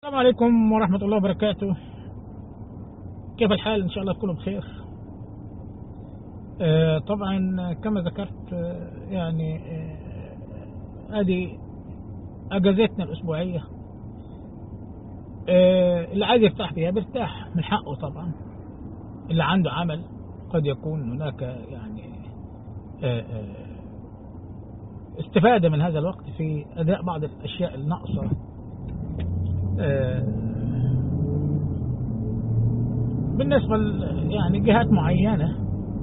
السلام عليكم ورحمة الله وبركاته. كيف الحال؟ إن شاء الله تكونوا بخير. طبعا كما ذكرت يعني هذه أجازتنا الأسبوعية. اللي عايز يرتاح فيها بيرتاح من حقه طبعا. اللي عنده عمل قد يكون هناك يعني استفادة من هذا الوقت في أداء بعض الأشياء الناقصة بالنسبة يعني جهات معينة،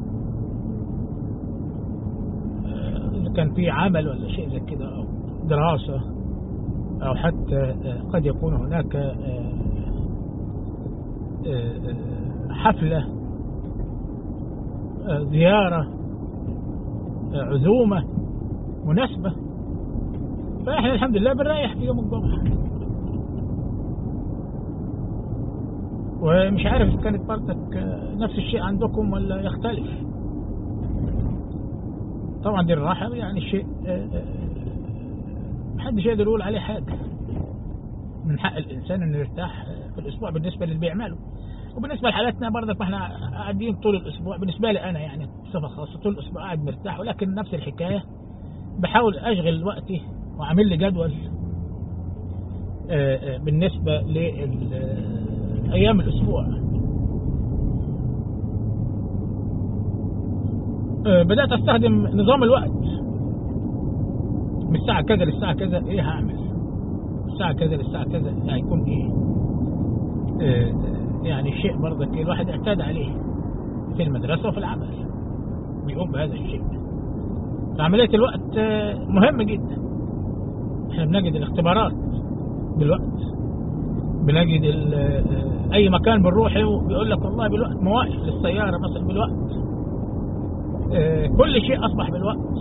إذا كان في عمل ولا شيء زي كده أو دراسة أو حتى قد يكون هناك حفلة، زيارة، عزومة، مناسبة، فإحنا الحمد لله بنريح في يوم الجمعة. ومش عارف إذا كانت برضك نفس الشيء عندكم ولا يختلف. طبعا دي الراحة يعني شيء محدش يقدر يقول عليه حاجة. من حق الإنسان إنه يرتاح في الأسبوع بالنسبة للي بيعمله. وبالنسبة لحالتنا برضك ما احنا قاعدين طول الأسبوع، بالنسبة لي أنا يعني بصفة خاصة طول الأسبوع قاعد مرتاح، ولكن نفس الحكاية بحاول أشغل وقتي وأعمل لي جدول بالنسبة لأيام الأسبوع. بدأت أستخدم نظام الوقت من الساعة كذا للساعة كذا إيه هعمل، الساعة كذا للساعة كذا هيكون إيه. يعني شيء برضك الواحد اعتاد عليه في المدرسة وفي العمل، بيقوم بهذا الشيء. فعملية الوقت مهمة جدا. احنا بنجد الاختبارات بالوقت، بنجد اي مكان بنروحه بيقول لك والله بالوقت، مواقف للسيارة مثلا بالوقت. كل شيء اصبح بالوقت.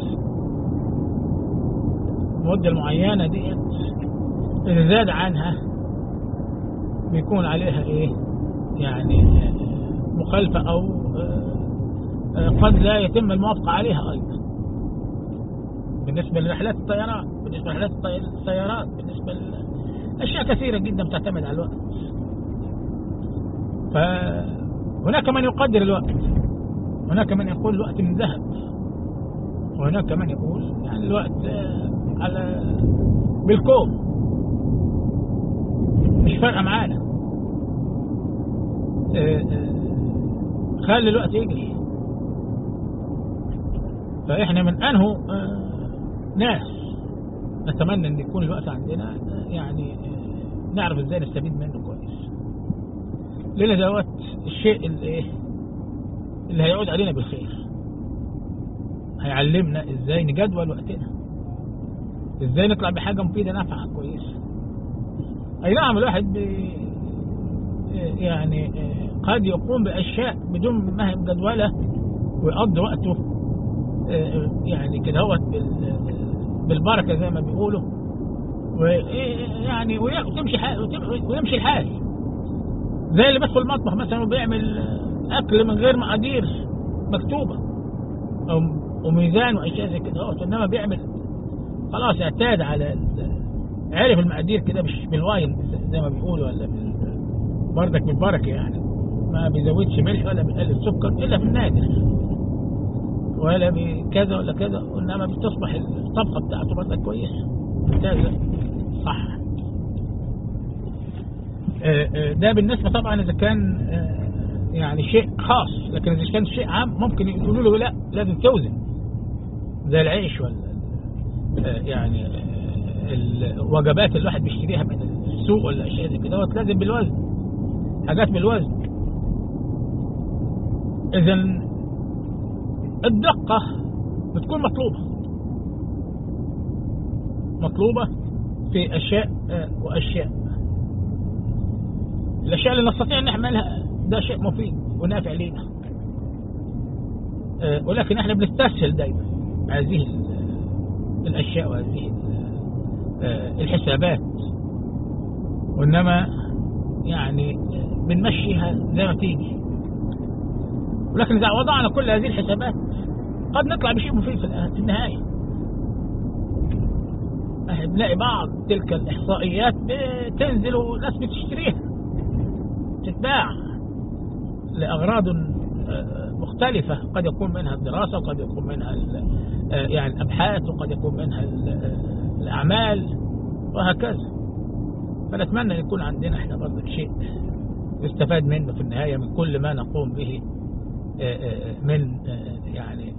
المدة المعينة ديت إذا زاد عنها بيكون عليها ايه يعني مخالفة او قد لا يتم الموافقة عليها ايضا. بالنسبة لرحلات الطيران، بالنسبة لرحلات السيارات، بالنسبة لأشياء كثيرة جدا بتعتمد على الوقت. فهناك من يقدر الوقت، هناك من يقول الوقت من ذهب، وهناك من يقول يعني الوقت على بالكوم مش فارقة معانا، خلي الوقت يجري. فإحنا من أنه ناس نتمنى أن يكون الوقت عندنا يعني نعرف إزاي نستفيد منه كويس، لأن دوت الشيء اللي هيعود علينا بالخير. هيعلمنا إزاي نجدول وقتنا، إزاي نطلع بحاجة مفيدة نافعة كويسة. أي نعم الواحد يعني قد يقوم بأشياء بدون ما هي مجدولة ويقضي وقته يعني كده هو بالبركة زي ما بيقولوا، ويعني ويمشي الحال. زي اللي بيدخل المطبخ مثلا وبيعمل أكل من غير مقادير مكتوبة أو وميزان وأشياء زي كده، إنما بيعمل خلاص اعتاد على عارف المقادير كده، مش بالواين زي ما بيقولوا، ولا بردك بالبركة يعني. ما بيزودش ملح ولا بيقلل سكر إلا في النادر، ولا بكذا ولا كذا، وإنما بتصبح الطبخة بتاعته بردك كويسة ممتازة صح. ده بالنسبة طبعا إذا كان يعني شيء خاص، لكن إذا كان شيء عام ممكن يقولوا له لا لازم توزن، زي العيش ولا يعني الوجبات اللي الواحد بيشتريها من السوق ولا أشياء زي كده لازم بالوزن، حاجات بالوزن. إذن الدقة بتكون مطلوبة في أشياء وأشياء. الأشياء اللي نستطيع أن نعملها ده شيء مفيد ونافع لنا، ولكن احنا بنستسهل دايما هذه الأشياء وهذه الحسابات، وإنما يعني بنمشيها زي ما تيجي. ولكن إذا وضعنا كل هذه الحسابات قد نطلع بشيء مفيد في النهاية. بنلاقي بعض تلك الإحصائيات تنزل والناس بتشتريها، تتباع لأغراض مختلفة، قد يكون منها الدراسة، وقد يكون منها يعني الأبحاث، وقد يكون منها الأعمال وهكذا. فنتمنى أن يكون عندنا احنا برضه شيء يستفاد منه في النهاية من كل ما نقوم به من يعني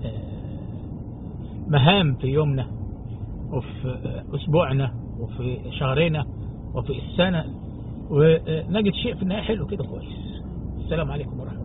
مهام في يومنا وفي أسبوعنا وفي شهرنا وفي السنة، ونجد شيء في النهاية حلو كده كويس. السلام عليكم ورحمة الله.